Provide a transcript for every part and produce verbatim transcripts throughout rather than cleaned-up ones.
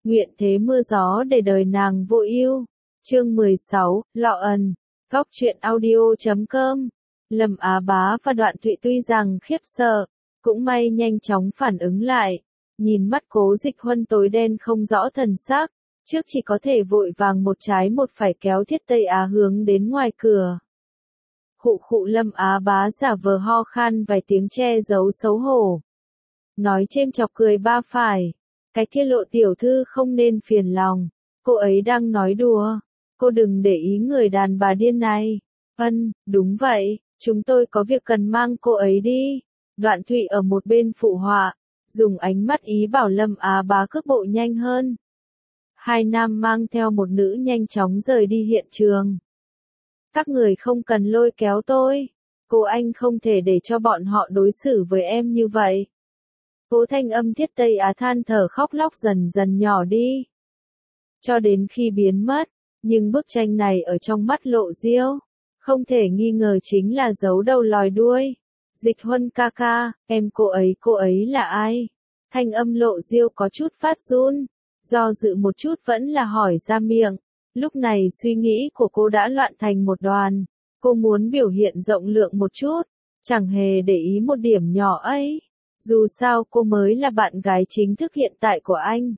nguyện thế mưa gió để đời nàng vô ưu. Chương mười sáu, Lọ ẩn. Góc truyện audio chấm com. Lâm Á Bá và Đoạn Thụy tuy rằng khiếp sợ, cũng may nhanh chóng phản ứng lại, nhìn mắt Cố Dịch Huân tối đen không rõ thần sắc, trước chỉ có thể vội vàng một trái một phải kéo Thiết Tây Á hướng đến ngoài cửa. Khụ khụ Lâm Á Bá giả vờ ho khan vài tiếng che giấu xấu hổ. Nói chêm chọc cười ba phải, cái kia Lộ tiểu thư không nên phiền lòng, cô ấy đang nói đùa, cô đừng để ý người đàn bà điên này. Ân, đúng vậy, chúng tôi có việc cần mang cô ấy đi. Đoạn Thụy ở một bên phụ họa, dùng ánh mắt ý bảo Lâm Á Bá cước bộ nhanh hơn. Hai nam mang theo một nữ nhanh chóng rời đi hiện trường. Các người không cần lôi kéo tôi, cô anh không thể để cho bọn họ đối xử với em như vậy. Cố thanh âm Thiết Tây Á than thở khóc lóc dần dần nhỏ đi, cho đến khi biến mất, nhưng bức tranh này ở trong mắt Lộ Diêu, không thể nghi ngờ chính là giấu đầu lòi đuôi. Dịch Huân ca ca, em cô ấy cô ấy là ai? Thanh âm Lộ Diêu có chút phát run, do dự một chút vẫn là hỏi ra miệng. Lúc này suy nghĩ của cô đã loạn thành một đoàn, cô muốn biểu hiện rộng lượng một chút, chẳng hề để ý một điểm nhỏ ấy. Dù sao cô mới là bạn gái chính thức hiện tại của anh.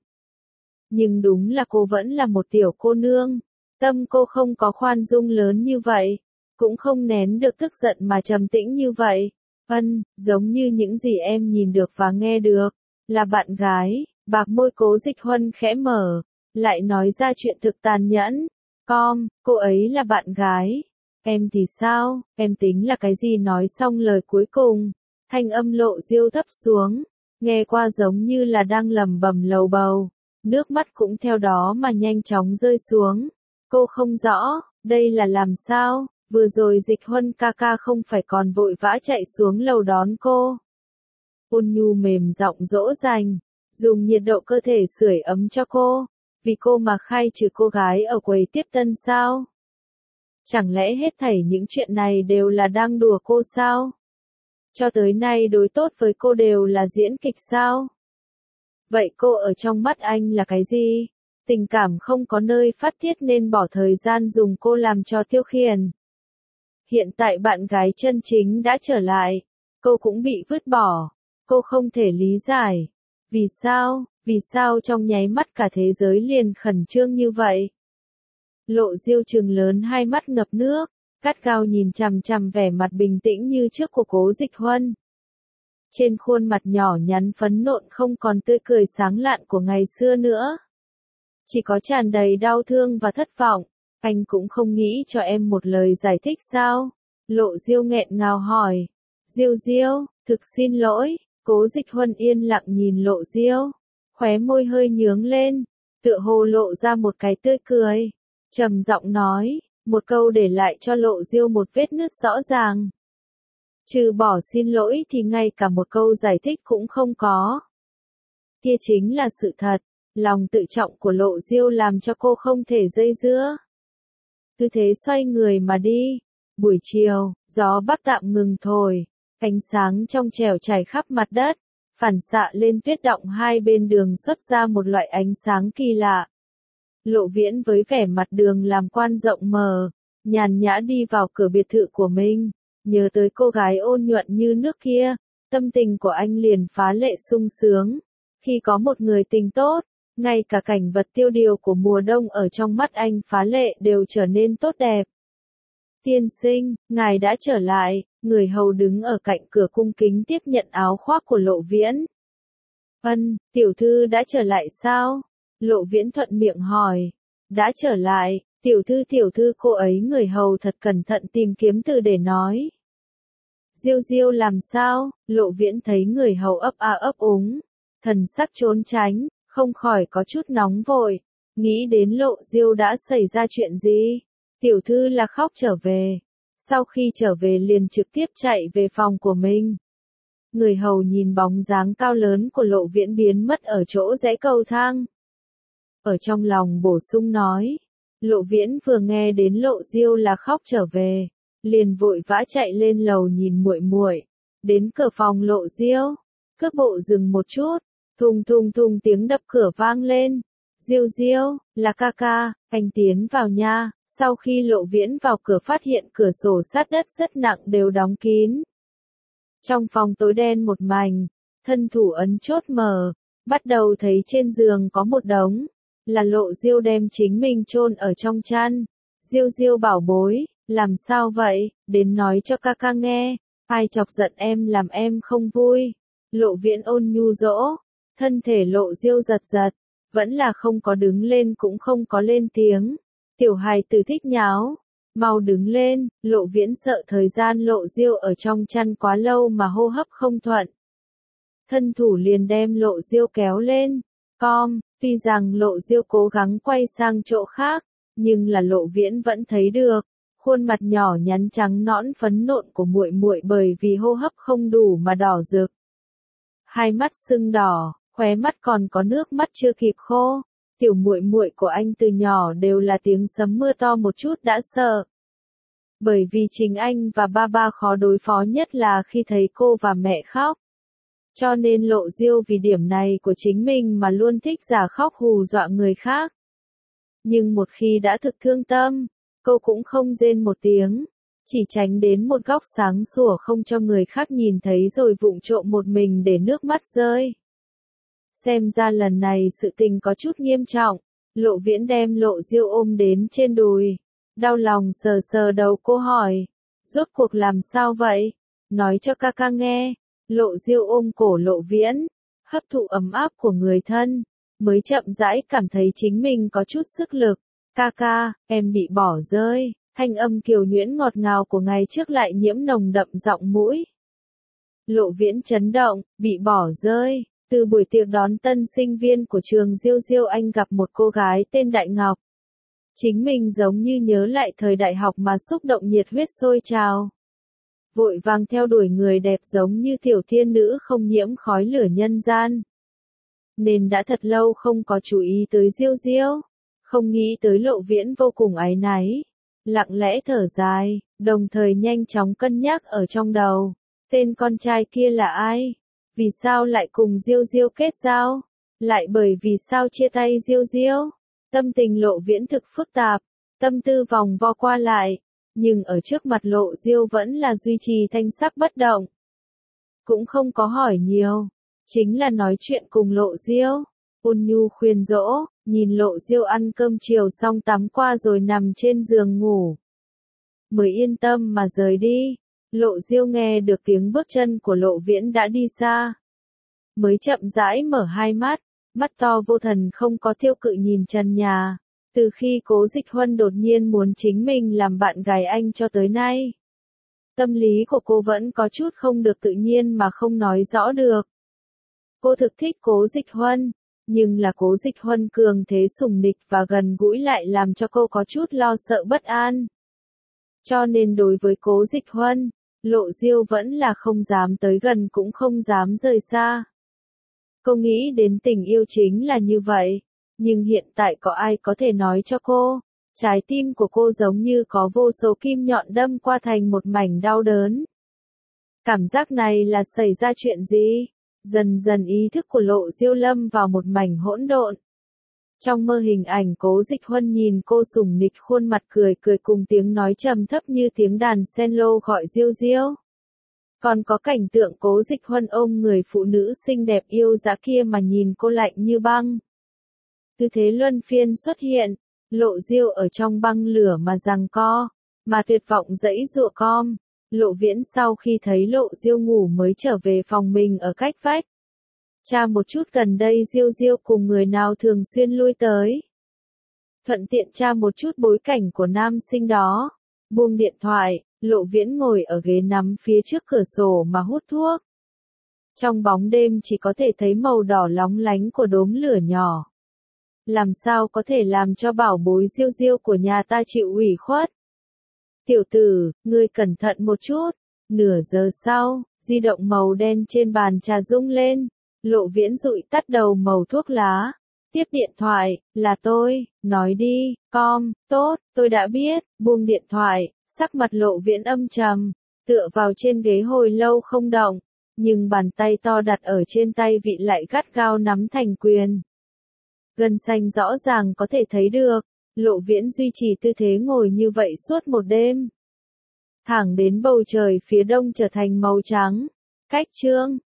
Nhưng đúng là cô vẫn là một tiểu cô nương, tâm cô không có khoan dung lớn như vậy, cũng không nén được tức giận mà trầm tĩnh như vậy. Ân, giống như những gì em nhìn được và nghe được, là bạn gái. Bạc môi Cố Dịch Huân khẽ mở, lại nói ra chuyện thực tàn nhẫn. Com, cô ấy là bạn gái. Em thì sao, em tính là cái gì? Nói xong lời cuối cùng, thanh âm Lộ Diêu thấp xuống, nghe qua giống như là đang lẩm bẩm lầu bầu, nước mắt cũng theo đó mà nhanh chóng rơi xuống. Cô không rõ, đây là làm sao, vừa rồi Dịch Huân ca ca không phải còn vội vã chạy xuống lầu đón cô. Ôn nhu mềm giọng dỗ dành, dùng nhiệt độ cơ thể sưởi ấm cho cô, vì cô mà khai trừ cô gái ở quầy tiếp tân sao? Chẳng lẽ hết thảy những chuyện này đều là đang đùa cô sao? Cho tới nay đối tốt với cô đều là diễn kịch sao? Vậy cô ở trong mắt anh là cái gì? Tình cảm không có nơi phát tiết nên bỏ thời gian dùng cô làm trò tiêu khiển. Hiện tại bạn gái chân chính đã trở lại, cô cũng bị vứt bỏ, cô không thể lý giải. Vì sao, vì sao trong nháy mắt cả thế giới liền khẩn trương như vậy? Lộ Diêu trừng lớn hai mắt ngập nước, gắt gao nhìn chằm chằm vẻ mặt bình tĩnh như trước của Cố Dịch Huân. Trên khuôn mặt nhỏ nhắn phấn nộn không còn tươi cười sáng lạn của ngày xưa nữa. Chỉ có tràn đầy đau thương và thất vọng. Anh cũng không nghĩ cho em một lời giải thích sao? Lộ Diêu nghẹn ngào hỏi. Diêu Diêu, thực xin lỗi. Cố Dịch Huân yên lặng nhìn Lộ Diêu, khóe môi hơi nhướng lên, tựa hồ lộ ra một cái tươi cười, trầm giọng nói, một câu để lại cho Lộ Diêu một vết nứt rõ ràng. Trừ bỏ xin lỗi thì ngay cả một câu giải thích cũng không có. Kia chính là sự thật, lòng tự trọng của Lộ Diêu làm cho cô không thể dây dưa. Cứ thế xoay người mà đi. Buổi chiều, gió bắc tạm ngừng thổi. Ánh sáng trong trẻo trải khắp mặt đất, phản xạ lên tuyết động hai bên đường xuất ra một loại ánh sáng kỳ lạ. Lộ Viễn với vẻ mặt đường làm quan rộng mở, nhàn nhã đi vào cửa biệt thự của mình, nhớ tới cô gái ôn nhuận như nước kia, tâm tình của anh liền phá lệ sung sướng. Khi có một người tình tốt, ngay cả cảnh vật tiêu điều của mùa đông ở trong mắt anh phá lệ đều trở nên tốt đẹp. Tiên sinh, ngài đã trở lại. Người hầu đứng ở cạnh cửa cung kính tiếp nhận áo khoác của Lộ Viễn. Ân, tiểu thư đã trở lại sao? Lộ Viễn thuận miệng hỏi. Đã trở lại, tiểu thư tiểu thư cô ấy. Người hầu thật cẩn thận tìm kiếm từ để nói. Diêu Diêu làm sao? Lộ Viễn thấy người hầu ấp a ấp úng, thần sắc trốn tránh, không khỏi có chút nóng vội, nghĩ đến Lộ Diêu đã xảy ra chuyện gì. Tiểu thư là khóc trở về. Sau khi trở về liền trực tiếp chạy về phòng của mình. Người hầu nhìn bóng dáng cao lớn của Lộ Viễn biến mất ở chỗ rẽ cầu thang. Ở trong lòng bổ sung nói. Lộ Viễn vừa nghe đến Lộ Diêu là khóc trở về, liền vội vã chạy lên lầu nhìn muội muội. Đến cửa phòng Lộ Diêu, cước bộ dừng một chút, thùng thùng thùng tiếng đập cửa vang lên. Diêu Diêu, là ca ca, anh tiến vào nha. Sau khi Lộ Viễn vào cửa phát hiện cửa sổ sát đất rất nặng đều đóng kín. Trong phòng tối đen một mảnh, thân thủ ấn chốt mở, bắt đầu thấy trên giường có một đống, là Lộ Diêu đem chính mình chôn ở trong chăn. Diêu Diêu bảo bối, làm sao vậy, đến nói cho ca ca nghe, ai chọc giận em làm em không vui. Lộ Viễn ôn nhu dỗ, thân thể Lộ Diêu giật giật, vẫn là không có đứng lên cũng không có lên tiếng. Tiểu hài tử thích nháo, mau đứng lên. Lộ Viễn sợ thời gian Lộ Diêu ở trong chăn quá lâu mà hô hấp không thuận. Thân thủ liền đem Lộ Diêu kéo lên, com, tuy rằng Lộ Diêu cố gắng quay sang chỗ khác, nhưng là Lộ Viễn vẫn thấy được, khuôn mặt nhỏ nhắn trắng nõn phấn nộn của muội muội bởi vì hô hấp không đủ mà đỏ rực. Hai mắt sưng đỏ, khóe mắt còn có nước mắt chưa kịp khô. Tiểu muội muội của anh từ nhỏ đều là tiếng sấm mưa to một chút đã sợ. Bởi vì chính anh và ba ba khó đối phó nhất là khi thấy cô và mẹ khóc. Cho nên Lộ Diêu vì điểm này của chính mình mà luôn thích giả khóc hù dọa người khác. Nhưng một khi đã thực thương tâm, cô cũng không rên một tiếng, chỉ tránh đến một góc sáng sủa không cho người khác nhìn thấy rồi vụng trộm một mình để nước mắt rơi. Xem ra lần này sự tình có chút nghiêm trọng, Lộ Viễn đem Lộ Diêu ôm đến trên đùi, đau lòng sờ sờ đầu cô hỏi, rốt cuộc làm sao vậy, nói cho ca ca nghe. Lộ Diêu ôm cổ Lộ Viễn, hấp thụ ấm áp của người thân, mới chậm rãi cảm thấy chính mình có chút sức lực. Ca ca, em bị bỏ rơi, thanh âm kiều nhuyễn ngọt ngào của ngày trước lại nhiễm nồng đậm giọng mũi. Lộ Viễn chấn động, bị bỏ rơi. Từ buổi tiệc đón tân sinh viên của trường Diêu Diêu anh gặp một cô gái tên Đại Ngọc. Chính mình giống như nhớ lại thời đại học mà xúc động nhiệt huyết sôi trào. Vội vàng theo đuổi người đẹp giống như tiểu thiên nữ không nhiễm khói lửa nhân gian. Nên đã thật lâu không có chú ý tới Diêu Diêu, không nghĩ tới Lộ Viễn vô cùng áy náy. Lặng lẽ thở dài, đồng thời nhanh chóng cân nhắc ở trong đầu, tên con trai kia là ai? Vì sao lại cùng Diêu Diêu kết giao? Lại bởi vì sao chia tay Diêu Diêu? Tâm tình Lộ Viễn thực phức tạp, tâm tư vòng vo qua lại, nhưng ở trước mặt Lộ Diêu vẫn là duy trì thanh sắc bất động. Cũng không có hỏi nhiều, chính là nói chuyện cùng Lộ Diêu, ôn nhu khuyên dỗ, nhìn Lộ Diêu ăn cơm chiều xong tắm qua rồi nằm trên giường ngủ. Mới yên tâm mà rời đi. Lộ Diêu nghe được tiếng bước chân của Lộ Viễn đã đi xa. Mới chậm rãi mở hai mắt, mắt to vô thần không có thiêu cự nhìn trần nhà. Từ khi Cố Dịch Huân đột nhiên muốn chính mình làm bạn gái anh cho tới nay. Tâm lý của cô vẫn có chút không được tự nhiên mà không nói rõ được. Cô thực thích Cố Dịch Huân, nhưng là Cố Dịch Huân cường thế sủng nịch và gần gũi lại làm cho cô có chút lo sợ bất an. Cho nên đối với Cố Dịch Huân, Lộ Diêu vẫn là không dám tới gần cũng không dám rời xa. Cô nghĩ đến tình yêu chính là như vậy, nhưng hiện tại có ai có thể nói cho cô, trái tim của cô giống như có vô số kim nhọn đâm qua thành một mảnh đau đớn. Cảm giác này là xảy ra chuyện gì? Dần dần ý thức của Lộ Diêu lâm vào một mảnh hỗn độn. Trong mơ hình ảnh Cố Dịch Huân nhìn cô sủng nịch khuôn mặt cười cười cùng tiếng nói trầm thấp như tiếng đàn cello gọi Diêu Diêu. Còn có cảnh tượng Cố Dịch Huân ôm người phụ nữ xinh đẹp yêu dã kia mà nhìn cô lạnh như băng. Tư thế luân phiên xuất hiện, Lộ Diêu ở trong băng lửa mà giằng co, mà tuyệt vọng dãy dụa com. Lộ Viễn sau khi thấy Lộ Diêu ngủ mới trở về phòng mình ở cách vách. Tra một chút gần đây Diêu Diêu cùng người nào thường xuyên lui tới. Thuận tiện tra một chút bối cảnh của nam sinh đó. Buông điện thoại, Lộ Viễn ngồi ở ghế nằm phía trước cửa sổ mà hút thuốc. Trong bóng đêm chỉ có thể thấy màu đỏ lóng lánh của đốm lửa nhỏ. Làm sao có thể làm cho bảo bối Diêu Diêu của nhà ta chịu ủy khuất? Tiểu tử, ngươi cẩn thận một chút. Nửa giờ sau, di động màu đen trên bàn trà rung lên. Lộ Viễn dụi tắt đầu màu thuốc lá. Tiếp điện thoại, là tôi, nói đi, com, tốt, tôi đã biết, buông điện thoại, sắc mặt Lộ Viễn âm trầm, tựa vào trên ghế hồi lâu không động, nhưng bàn tay to đặt ở trên tay vịn lại gắt gao nắm thành quyền. Gân xanh rõ ràng có thể thấy được, Lộ Viễn duy trì tư thế ngồi như vậy suốt một đêm. Thẳng đến bầu trời phía đông trở thành màu trắng. Cách chương